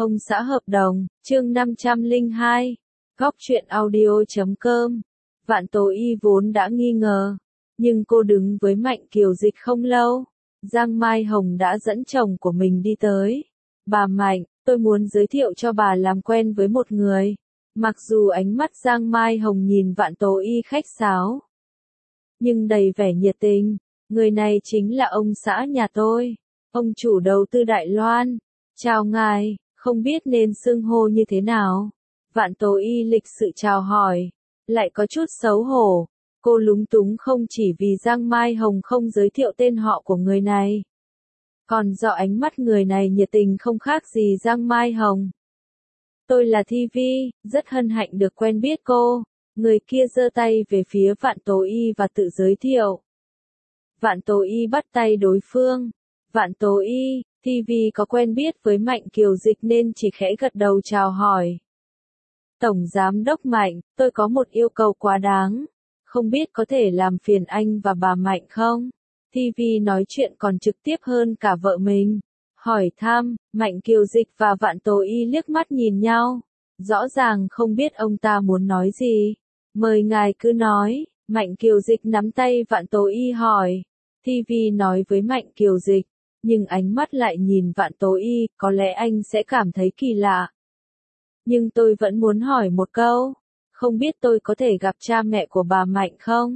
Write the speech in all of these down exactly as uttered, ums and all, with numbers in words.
Ông xã hợp đồng, chương năm trăm lẻ hai, góc truyện audio chấm com. Vạn Tố Y vốn đã nghi ngờ, nhưng cô đứng với Mạnh Kiều Dịch không lâu, Giang Mai Hồng đã dẫn chồng của mình đi tới. Bà Mạnh, tôi muốn giới thiệu cho bà làm quen với một người. Mặc dù ánh mắt Giang Mai Hồng nhìn Vạn Tố Y khách sáo, nhưng đầy vẻ nhiệt tình. Người này chính là ông xã nhà tôi, ông chủ đầu tư Đài Loan. Chào ngài, không biết nên xưng hô như thế nào. Vạn Tố Y lịch sự chào hỏi, lại có chút xấu hổ. Cô lúng túng không chỉ vì Giang Mai Hồng không giới thiệu tên họ của người này, còn do ánh mắt người này nhiệt tình không khác gì Giang Mai Hồng. Tôi là Thi Vi, rất hân hạnh được quen biết cô. Người kia giơ tay về phía Vạn Tố Y và tự giới thiệu. Vạn Tố Y bắt tay đối phương. Vạn Tố Y, Thi Vi có quen biết với Mạnh Kiều Dịch nên chỉ khẽ gật đầu chào hỏi. Tổng Giám đốc Mạnh, tôi có một yêu cầu quá đáng. Không biết có thể làm phiền anh và bà Mạnh không? Thi Vi nói chuyện còn trực tiếp hơn cả vợ mình. Hỏi thăm, Mạnh Kiều Dịch và Vạn Tố Y liếc mắt nhìn nhau. Rõ ràng không biết ông ta muốn nói gì. Mời ngài cứ nói. Mạnh Kiều Dịch nắm tay Vạn Tố Y hỏi. Thi Vi nói với Mạnh Kiều Dịch, nhưng ánh mắt lại nhìn Vạn Tố Y, có lẽ anh sẽ cảm thấy kỳ lạ. Nhưng tôi vẫn muốn hỏi một câu, không biết tôi có thể gặp cha mẹ của bà Mạnh không?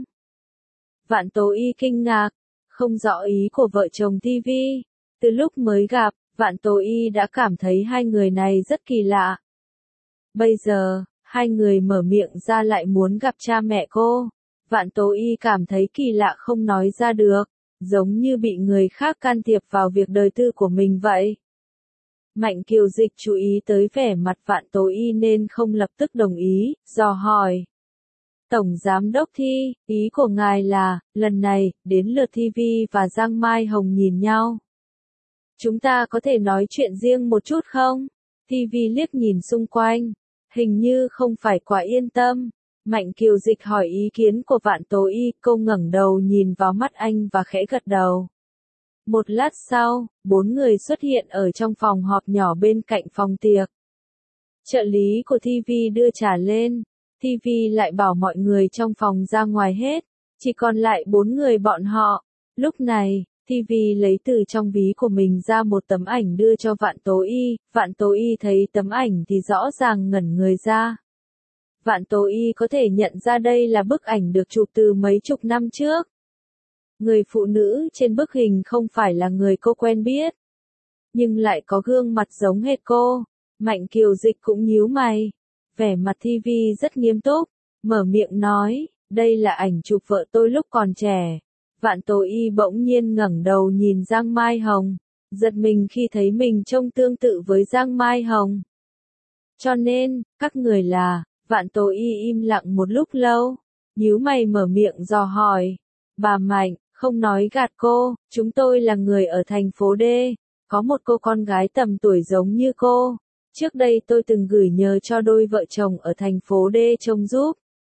Vạn Tố Y kinh ngạc, không rõ ý của vợ chồng Thi Vi. Từ lúc mới gặp, Vạn Tố Y đã cảm thấy hai người này rất kỳ lạ. Bây giờ, hai người mở miệng ra lại muốn gặp cha mẹ cô. Vạn Tố Y cảm thấy kỳ lạ không nói ra được, giống như bị người khác can thiệp vào việc đời tư của mình vậy. Mạnh Kiều Dịch chú ý tới vẻ mặt Vạn Tố Y nên không lập tức đồng ý, dò hỏi. Tổng Giám đốc Thi, ý của ngài là, lần này, đến lượt Thi Vi và Giang Mai Hồng nhìn nhau. Chúng ta có thể nói chuyện riêng một chút không? Thi Vi liếc nhìn xung quanh, hình như không phải quá yên tâm. Mạnh Kiều Dịch hỏi ý kiến của Vạn Tố Y, cô ngẩng đầu nhìn vào mắt anh và khẽ gật đầu. Một lát sau, bốn người xuất hiện ở trong phòng họp nhỏ bên cạnh phòng tiệc. Trợ lý của Thi Vi đưa trà lên, Thi Vi lại bảo mọi người trong phòng ra ngoài hết, chỉ còn lại bốn người bọn họ. Lúc này, Thi Vi lấy từ trong ví của mình ra một tấm ảnh đưa cho Vạn Tố Y, Vạn Tố Y thấy tấm ảnh thì rõ ràng ngẩn người ra. Vạn Tố Y có thể nhận ra đây là bức ảnh được chụp từ mấy chục năm trước. Người phụ nữ trên bức hình không phải là người cô quen biết, nhưng lại có gương mặt giống hệt cô. Mạnh Kiều Dịch cũng nhíu mày, vẻ mặt Thi Vi rất nghiêm túc, mở miệng nói, đây là ảnh chụp vợ tôi lúc còn trẻ. Vạn Tố Y bỗng nhiên ngẩng đầu nhìn Giang Mai Hồng, giật mình khi thấy mình trông tương tự với Giang Mai Hồng. Cho nên, các người là... Vạn Tố Y im lặng một lúc lâu, nhíu mày mở miệng dò hỏi. Bà Mạnh, không nói gạt cô, chúng tôi là người ở thành phố D, có một cô con gái tầm tuổi giống như cô. Trước đây tôi từng gửi nhờ cho đôi vợ chồng ở thành phố D trông giúp.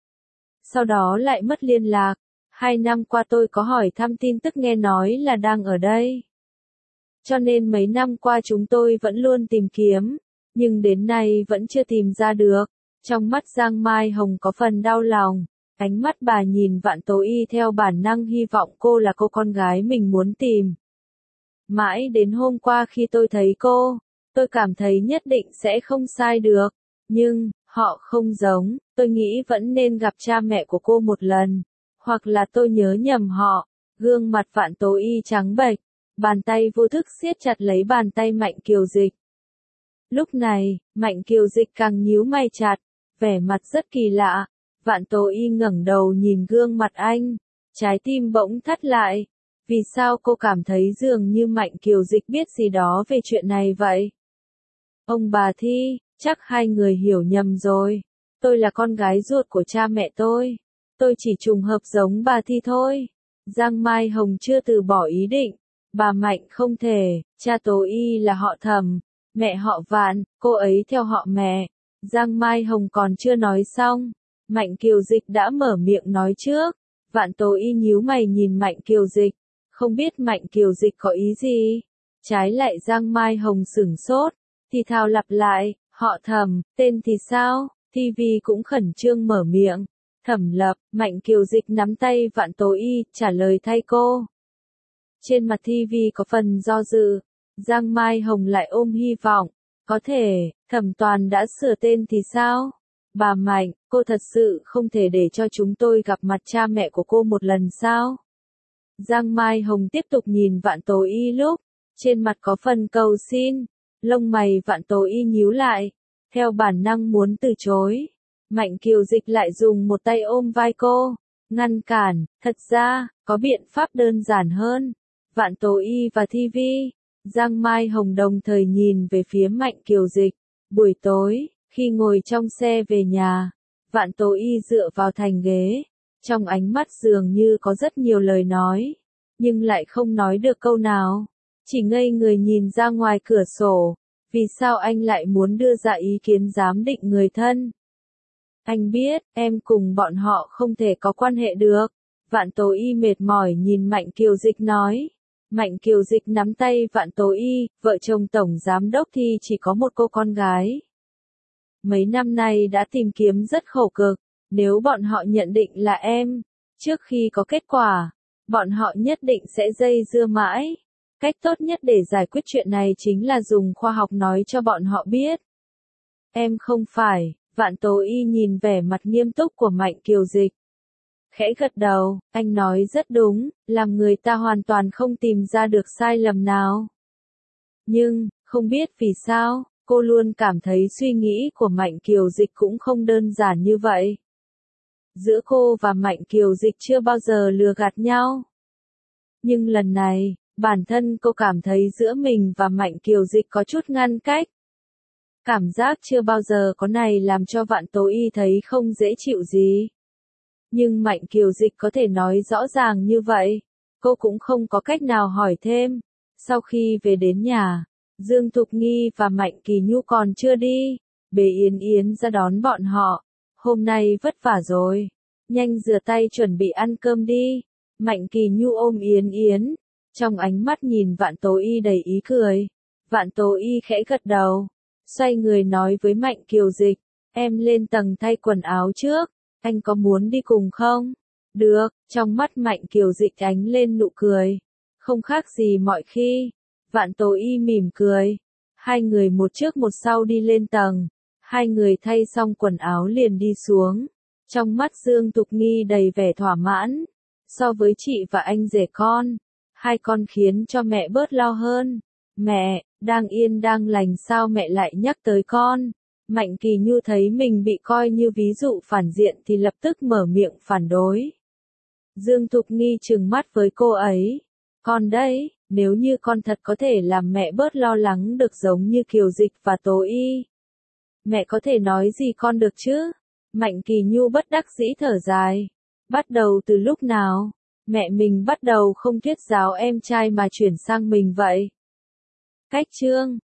Sau đó lại mất liên lạc, hai năm qua tôi có hỏi thăm tin tức nghe nói là đang ở đây. Cho nên mấy năm qua chúng tôi vẫn luôn tìm kiếm, nhưng đến nay vẫn chưa tìm ra được. Trong mắt Giang Mai Hồng có phần đau lòng, ánh mắt bà nhìn Vạn Tố Y theo bản năng hy vọng cô là cô con gái mình muốn tìm. Mãi đến hôm qua khi tôi thấy cô, tôi cảm thấy nhất định sẽ không sai được, nhưng, họ không giống, tôi nghĩ vẫn nên gặp cha mẹ của cô một lần, hoặc là tôi nhớ nhầm họ. Gương mặt Vạn Tố Y trắng bệch, bàn tay vô thức siết chặt lấy bàn tay Mạnh Kiều Dịch. Lúc này, Mạnh Kiều Dịch càng nhíu mày chặt, vẻ mặt rất kỳ lạ. Vạn Tố Y ngẩng đầu nhìn gương mặt anh, trái tim bỗng thắt lại. Vì sao cô cảm thấy dường như Mạnh Kiều Dịch biết gì đó về chuyện này vậy? Ông bà Thi, chắc hai người hiểu nhầm rồi. Tôi là con gái ruột của cha mẹ tôi. Tôi chỉ trùng hợp giống bà Thi thôi. Giang Mai Hồng chưa từ bỏ ý định. Bà Mạnh không thể, cha Tố Y là họ Thẩm, mẹ họ Vạn, cô ấy theo họ mẹ. Giang Mai Hồng còn chưa nói xong, Mạnh Kiều Dịch đã mở miệng nói trước. Vạn Tố Y nhíu mày nhìn Mạnh Kiều Dịch, không biết Mạnh Kiều Dịch có ý gì. Trái lại Giang Mai Hồng sửng sốt, Thì Thào lặp lại, họ Thẩm, tên thì sao? Thi Vi cũng khẩn trương mở miệng. Thẩm Lập, Mạnh Kiều Dịch nắm tay Vạn Tố Y, trả lời thay cô. Trên mặt Thi Vi có phần do dự, Giang Mai Hồng lại ôm hy vọng. Có thể, Thẩm Toàn đã sửa tên thì sao? Bà Mạnh, cô thật sự không thể để cho chúng tôi gặp mặt cha mẹ của cô một lần sao? Giang Mai Hồng tiếp tục nhìn Vạn Tố Y lúc, trên mặt có phần cầu xin, lông mày Vạn Tố Y nhíu lại, theo bản năng muốn từ chối. Mạnh Kiều Dịch lại dùng một tay ôm vai cô, ngăn cản, thật ra, có biện pháp đơn giản hơn. Vạn Tố Y và Thi Vi, Giang Mai Hồng đồng thời nhìn về phía Mạnh Kiều Dịch. Buổi tối, khi ngồi trong xe về nhà, Vạn Tố Y dựa vào thành ghế, trong ánh mắt dường như có rất nhiều lời nói, nhưng lại không nói được câu nào, chỉ ngây người nhìn ra ngoài cửa sổ. Vì sao anh lại muốn đưa ra ý kiến giám định người thân? Anh biết, em cùng bọn họ không thể có quan hệ được. Vạn Tố Y mệt mỏi nhìn Mạnh Kiều Dịch nói. Mạnh Kiều Dịch nắm tay Vạn Tố Y, vợ chồng tổng giám đốc thì chỉ có một cô con gái. Mấy năm nay đã tìm kiếm rất khổ cực, nếu bọn họ nhận định là em, trước khi có kết quả, bọn họ nhất định sẽ dây dưa mãi. Cách tốt nhất để giải quyết chuyện này chính là dùng khoa học nói cho bọn họ biết. Em không phải, Vạn Tố Y nhìn vẻ mặt nghiêm túc của Mạnh Kiều Dịch. Khẽ gật đầu, anh nói rất đúng, làm người ta hoàn toàn không tìm ra được sai lầm nào. Nhưng, không biết vì sao, cô luôn cảm thấy suy nghĩ của Mạnh Kiều Dịch cũng không đơn giản như vậy. Giữa cô và Mạnh Kiều Dịch chưa bao giờ lừa gạt nhau. Nhưng lần này, bản thân cô cảm thấy giữa mình và Mạnh Kiều Dịch có chút ngăn cách. Cảm giác chưa bao giờ có này làm cho Vạn Tố Y thấy không dễ chịu gì. Nhưng Mạnh Kiều Dịch có thể nói rõ ràng như vậy, cô cũng không có cách nào hỏi thêm. Sau khi về đến nhà, Dương Thục Nghi và Mạnh Kỳ Nhu còn chưa đi, Bế Yến Yến ra đón bọn họ. Hôm nay vất vả rồi, nhanh rửa tay chuẩn bị ăn cơm đi. Mạnh Kỳ Nhu ôm Yến Yến, trong ánh mắt nhìn Vạn Tố Y đầy ý cười. Vạn Tố Y khẽ gật đầu, xoay người nói với Mạnh Kiều Dịch, em lên tầng thay quần áo trước, anh có muốn đi cùng không? Được, trong mắt Mạnh Kiều Dịch ánh lên nụ cười, không khác gì mọi khi. Vạn Tố Y mỉm cười, hai người một trước một sau đi lên tầng, hai người thay xong quần áo liền đi xuống. Trong mắt Dương Thục Nghi đầy vẻ thỏa mãn, so với chị và anh rể con, hai con khiến cho mẹ bớt lo hơn. Mẹ, đang yên đang lành sao mẹ lại nhắc tới con? Mạnh Kỳ Nhu thấy mình bị coi như ví dụ phản diện thì lập tức mở miệng phản đối. Dương Thục Nghi trừng mắt với cô ấy. Con đấy, nếu như con thật có thể làm mẹ bớt lo lắng được giống như Kiều Dịch và Tố Y, mẹ có thể nói gì con được chứ? Mạnh Kỳ Nhu bất đắc dĩ thở dài. Bắt đầu từ lúc nào, mẹ mình bắt đầu không thuyết giáo em trai mà chuyển sang mình vậy? Cách chương